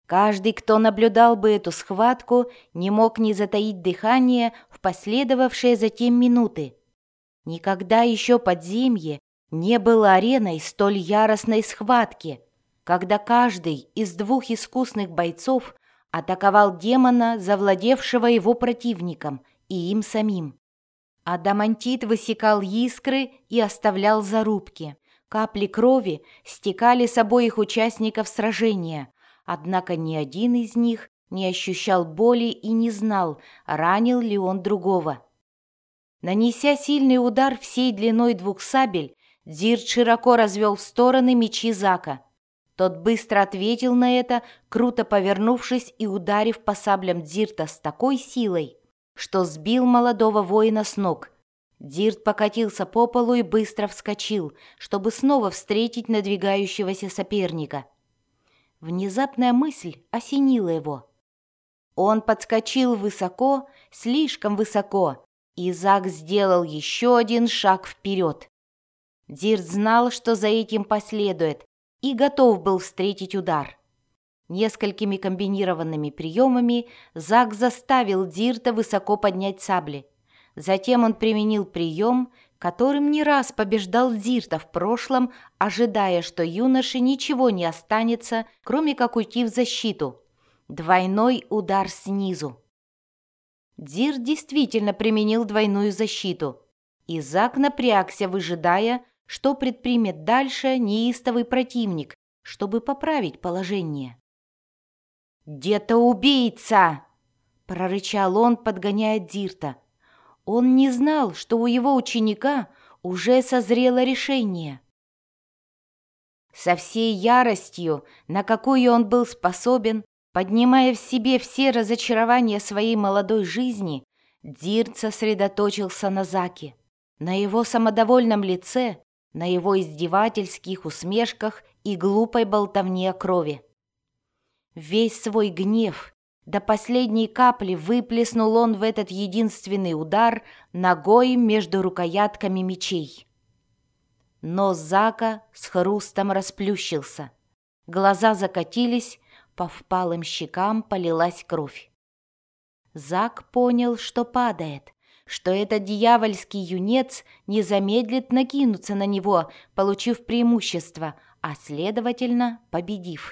Каждый, кто наблюдал бы эту схватку, не мог не затаить дыхание в последовавшие затем минуты. Никогда еще подземье не было ареной столь яростной схватки, когда каждый из двух искусных бойцов атаковал демона, завладевшего его противником, и им самим. Адамантит высекал искры и оставлял зарубки. Капли крови стекали с обоих участников сражения, однако ни один из них не ощущал боли и не знал, ранил ли он другого. Нанеся сильный удар всей длиной двух сабель, Дзирт широко развел в стороны мечи Зака. Тот быстро ответил на это, круто повернувшись и ударив по саблям Дзирта с такой силой, что сбил молодого воина с ног. Дзирт покатился по полу и быстро вскочил, чтобы снова встретить надвигающегося соперника. Внезапная мысль осенила его. Он подскочил высоко, слишком высоко, и Зак сделал еще один шаг вперед. Дзирт знал, что за этим последует, и готов был встретить удар. Несколькими комбинированными приемами Зак заставил Дзирта высоко поднять сабли. Затем он применил прием, которым не раз побеждал Дзирта в прошлом, ожидая, что юноше ничего не останется, кроме как уйти в защиту. Двойной удар снизу. Дзирт действительно применил двойную защиту, и Зак напрягся, выжидая, что предпримет дальше неистовый противник, чтобы поправить положение. «Где-то убийца!» – прорычал он, подгоняя Дзирта. Он не знал, что у его ученика уже созрело решение. Со всей яростью, на какую он был способен, поднимая в себе все разочарования своей молодой жизни, Дзирт сосредоточился на Заке, на его самодовольном лице, на его издевательских усмешках и глупой болтовне о крови. Весь свой гнев до последней капли выплеснул он в этот единственный удар ногой между рукоятками мечей. Нос Зака с хрустом расплющился, глаза закатились, по впалым щекам полилась кровь. Зак понял, что падает, что этот дьявольский юнец не замедлит накинуться на него, получив преимущество, а, следовательно, победив.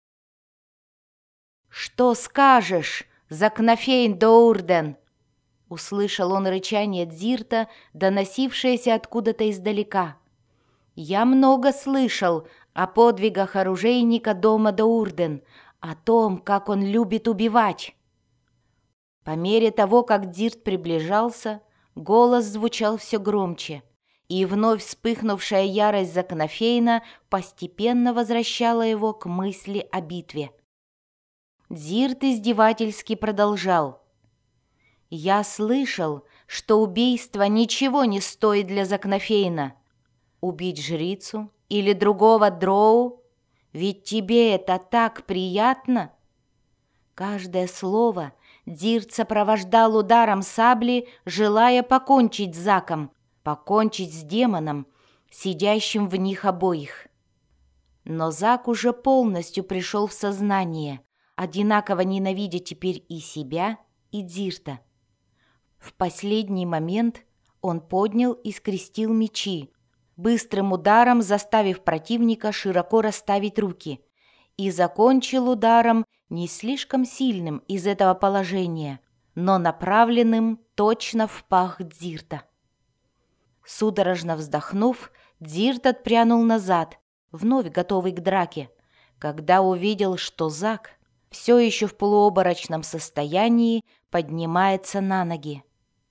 «Что скажешь, Закнафейн Доурден?» Услышал он рычание Дзирта, доносившееся откуда-то издалека. «Я много слышал о подвигах оружейника дома Доурден, о том, как он любит убивать». По мере того, как Дзирт приближался, голос звучал все громче, и вновь вспыхнувшая ярость Закнафейна постепенно возвращала его к мысли о битве. Дзирт издевательски продолжал. «Я слышал, что убийство ничего не стоит для Закнафейна. Убить жрицу или другого дроу? Ведь тебе это так приятно!» Каждое слово Дзирт сопровождал ударом сабли, желая покончить с Заком, покончить с демоном, сидящим в них обоих. Но Зак уже полностью пришел в сознание, одинаково ненавидя теперь и себя, и Дзирта. В последний момент он поднял и скрестил мечи, быстрым ударом заставив противника широко расставить руки, и закончил ударом не слишком сильным из этого положения, но направленным точно в пах Дзирта. Судорожно вздохнув, Дзирт отпрянул назад, вновь готовый к драке, когда увидел, что Зак все еще в полуоборочном состоянии поднимается на ноги.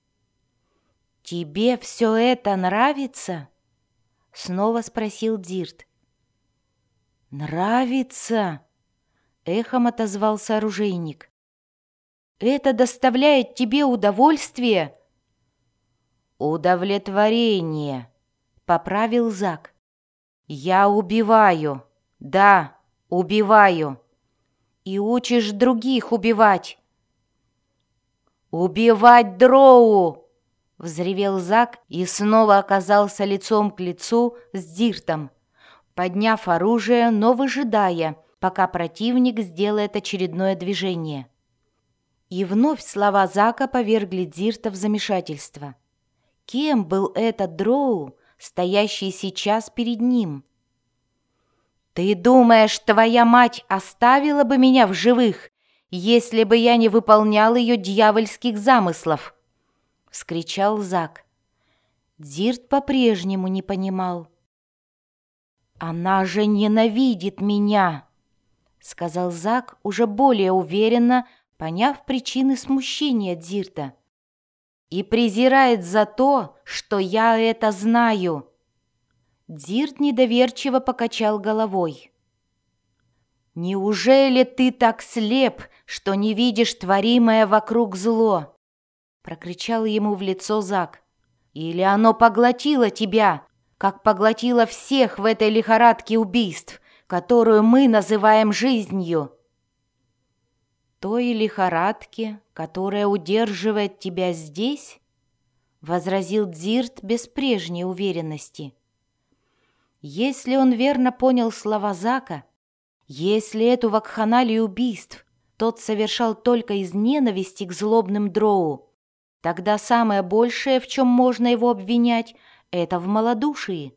«Тебе все это нравится?» — снова спросил Дзирт. «Нравится?» — эхом отозвался оружейник. «Это доставляет тебе удовольствие?» «Удовлетворение», — поправил Зак. «Я убиваю, да, убиваю. И учишь других убивать». «Убивать дроу!» — взревел Зак и снова оказался лицом к лицу с Дзиртом, подняв оружие, но выжидая, пока противник сделает очередное движение. И вновь слова Зака повергли Дзирта в замешательство. Кем был этот дроу, стоящий сейчас перед ним? «Ты думаешь, твоя мать оставила бы меня в живых, если бы я не выполнял ее дьявольских замыслов?» — вскричал Зак. Дзирт по-прежнему не понимал. «Она же ненавидит меня!» — сказал Зак уже более уверенно, поняв причины смущения Дзирта. «И презирает за то, что я это знаю!» Дзирт недоверчиво покачал головой. «Неужели ты так слеп, что не видишь творимое вокруг зло?» — прокричал ему в лицо Зак. «Или оно поглотило тебя, как поглотило всех в этой лихорадке убийств, которую мы называем жизнью?» «Той лихорадке, которая удерживает тебя здесь?» — возразил Дзирт без прежней уверенности. Если он верно понял слова Зака, если эту вакханалию убийств тот совершал только из ненависти к злобным дроу, тогда самое большее, в чем можно его обвинять, это в малодушии.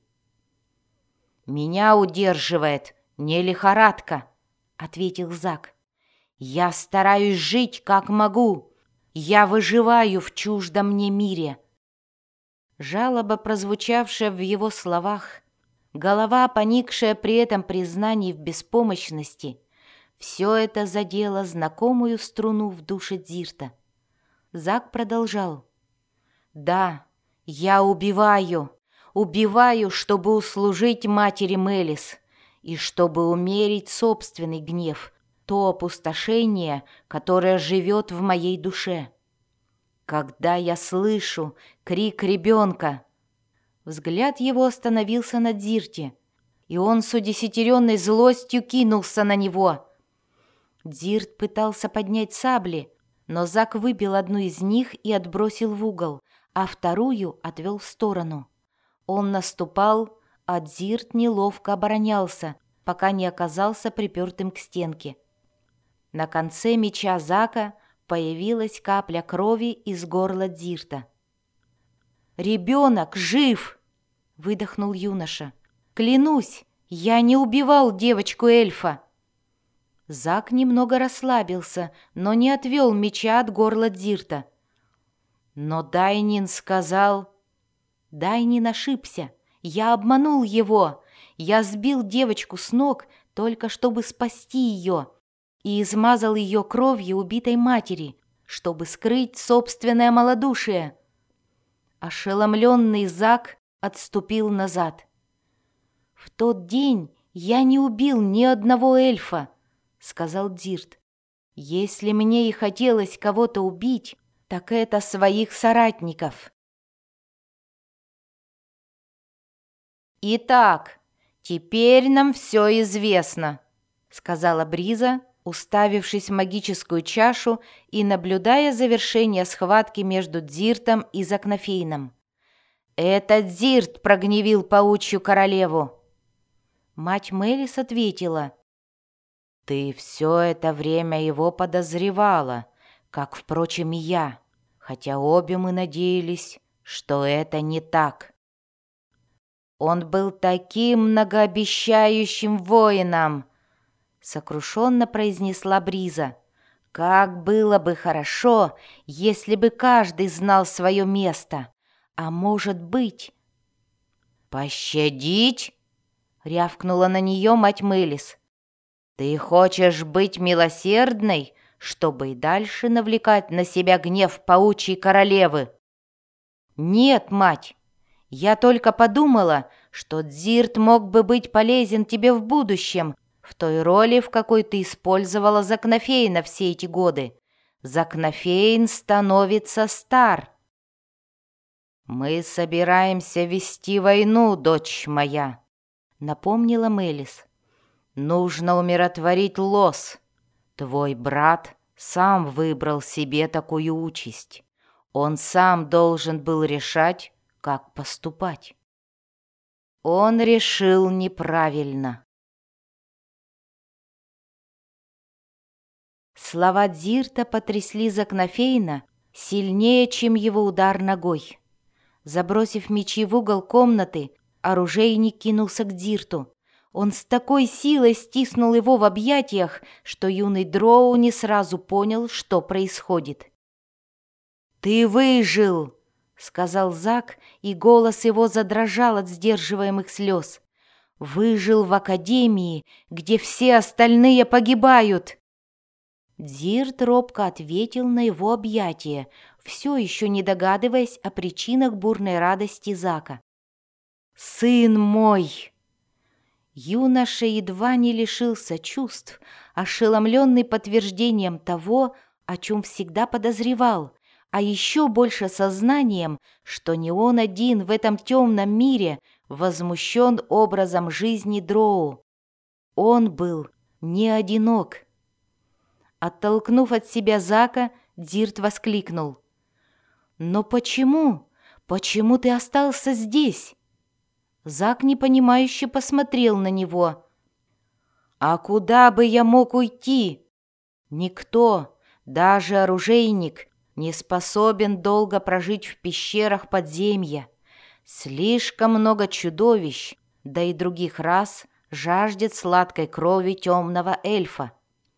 «Меня удерживает не лихорадка», — ответил Зак. «Я стараюсь жить, как могу. Я выживаю в чуждом мне мире». Жалоба, прозвучавшая в его словах, голова, поникшая при этом признании в беспомощности, все это задело знакомую струну в душе Дзирта. Зак продолжал. «Да, я убиваю, чтобы услужить матери Мелис и чтобы умерить собственный гнев, то опустошение, которое живет в моей душе. Когда я слышу крик ребенка...» Взгляд его остановился на Дзирте, и он с удесятеренной злостью кинулся на него. Дзирт пытался поднять сабли, но Зак выбил одну из них и отбросил в угол, а вторую отвел в сторону. Он наступал, а Дзирт неловко оборонялся, пока не оказался припертым к стенке. На конце меча Зака появилась капля крови из горла Дзирта. «Ребенок жив!» — выдохнул юноша. «Клянусь, я не убивал девочку-эльфа!» Зак немного расслабился, но не отвел меча от горла Дзирта. «Но Дайнин сказал...» «Дайнин ошибся. Я обманул его. Я сбил девочку с ног, только чтобы спасти ее, и измазал ее кровью убитой матери, чтобы скрыть собственное малодушие». Ошеломленный Зак отступил назад. «В тот день я не убил ни одного эльфа», — сказал Дзирт. «Если мне и хотелось кого-то убить, так это своих соратников». «Итак, теперь нам все известно», — сказала Бриза, уставившись в магическую чашу и наблюдая завершение схватки между Дзиртом и Закнофейном. «Это Дзирт прогневил паучью королеву». Мать Мелис ответила: «Ты все это время его подозревала, как, впрочем, и я, хотя обе мы надеялись, что это не так. Он был таким многообещающим воином», — сокрушенно произнесла Бриза. «Как было бы хорошо, если бы каждый знал свое место. А может быть...» «Пощадить?» — рявкнула на нее мать Мелис. «Ты хочешь быть милосердной, чтобы и дальше навлекать на себя гнев паучьей королевы?» «Нет, мать, я только подумала, что Дзирт мог бы быть полезен тебе в будущем, в той роли, в какой ты использовала Закнофейна все эти годы. Закнофейн становится стар». «Мы собираемся вести войну, дочь моя», — напомнила Мелис. «Нужно умиротворить Лос. Твой брат сам выбрал себе такую участь. Он сам должен был решать, как поступать. Он решил неправильно». Слова Дзирта потрясли Закнофейна сильнее, чем его удар ногой. Забросив мечи в угол комнаты, оружейник кинулся к Дзирту. Он с такой силой стиснул его в объятиях, что юный Дроу не сразу понял, что происходит. «Ты выжил!» — сказал Зак, и голос его задрожал от сдерживаемых слез. «Выжил в академии, где все остальные погибают!» Дзирт робко ответил на его объятие, все еще не догадываясь о причинах бурной радости Зака. «Сын мой!» Юноша едва не лишился чувств, ошеломленный подтверждением того, о чем всегда подозревал, а еще больше сознанием, что не он один в этом темном мире возмущен образом жизни Дроу. Он был не одинок. Оттолкнув от себя Зака, Дзирт воскликнул. «Но почему? Почему ты остался здесь?» Зак непонимающе посмотрел на него. «А куда бы я мог уйти? Никто, даже оружейник, не способен долго прожить в пещерах подземья. Слишком много чудовищ, да и других рас жаждет сладкой крови темного эльфа.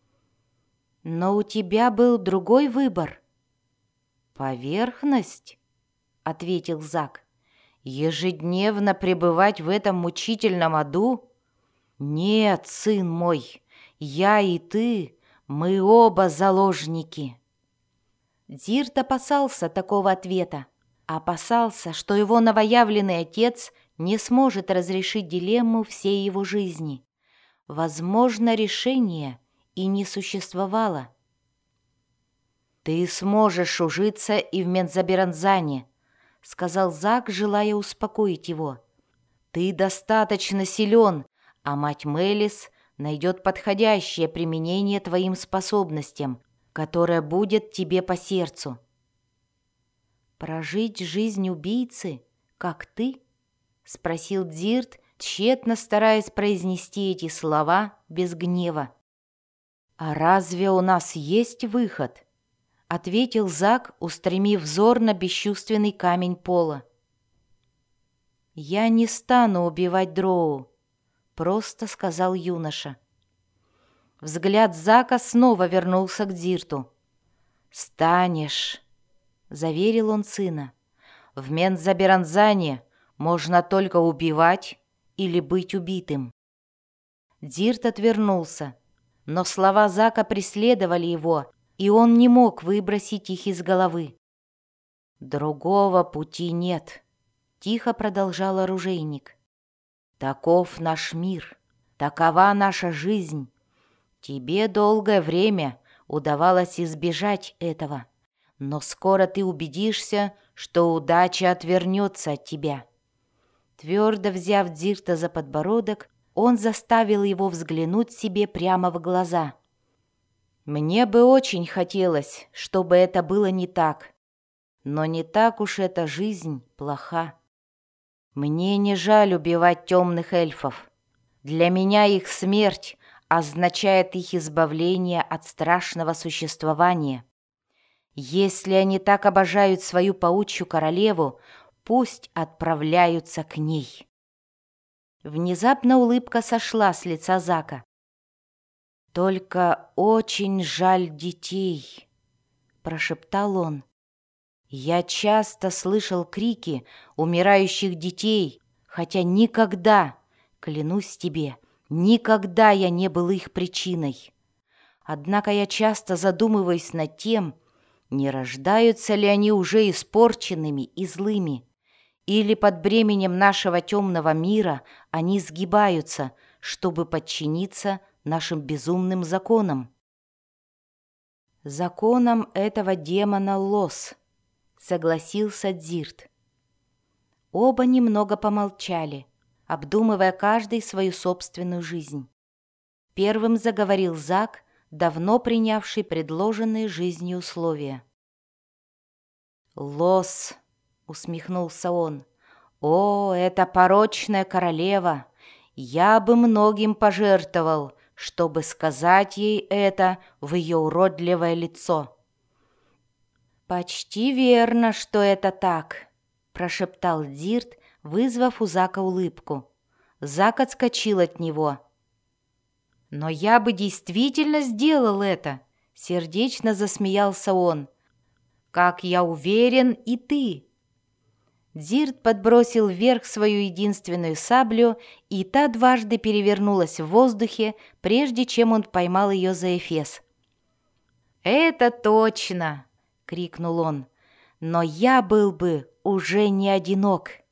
Но у тебя был другой выбор». «Поверхность?» — ответил Зак. «Ежедневно пребывать в этом мучительном аду? Нет, сын мой, я и ты, мы оба заложники». Дзирт опасался такого ответа. Опасался, что его новоявленный отец не сможет разрешить дилемму всей его жизни. Возможно, решение и не существовало. «Ты сможешь ужиться и в Мензаберанзане», — сказал Зак, желая успокоить его. «Ты достаточно силен, а мать Мелис найдет подходящее применение твоим способностям, которое будет тебе по сердцу». «Прожить жизнь убийцы, как ты?» — спросил Дзирт, тщетно стараясь произнести эти слова без гнева. «А разве у нас есть выход?» — ответил Зак, устремив взор на бесчувственный камень пола. «Я не стану убивать Дроу», — просто сказал юноша. Взгляд Зака снова вернулся к Дзирту. «Станешь», — заверил он сына. «В Мензаберанзане можно только убивать или быть убитым». Дзирт отвернулся, но слова Зака преследовали его, и он не мог выбросить их из головы. «Другого пути нет», — тихо продолжал оружейник. «Таков наш мир, такова наша жизнь. Тебе долгое время удавалось избежать этого, но скоро ты убедишься, что удача отвернется от тебя». Твердо взяв Дзирта за подбородок, он заставил его взглянуть себе прямо в глаза. «Мне бы очень хотелось, чтобы это было не так, но не так уж эта жизнь плоха. Мне не жаль убивать темных эльфов. Для меня их смерть означает их избавление от страшного существования. Если они так обожают свою паучью королеву, пусть отправляются к ней». Внезапно улыбка сошла с лица Зака. «Только очень жаль детей», — прошептал он. «Я часто слышал крики умирающих детей, хотя никогда, клянусь тебе, никогда я не был их причиной. Однако я часто задумываюсь над тем, не рождаются ли они уже испорченными и злыми, или под бременем нашего темного мира они сгибаются, чтобы подчиниться нашим безумным законам». «Законом этого демона Лос», — согласился Дзирт. Оба немного помолчали, обдумывая каждый свою собственную жизнь. Первым заговорил Зак, давно принявший предложенные жизнью условия. «Лос», — усмехнулся он, — «о, эта порочная королева! Я бы многим пожертвовал, чтобы сказать ей это в ее уродливое лицо. «Почти верно, что это так», — прошептал Дирт, вызвав у Зака улыбку. Зак отскочил от него. «Но я бы действительно сделал это», — сердечно засмеялся он. «Как я уверен, и ты». Дирт подбросил вверх свою единственную саблю, и та дважды перевернулась в воздухе, прежде чем он поймал ее за эфес. «Это точно!» — крикнул он. «Но я был бы уже не одинок».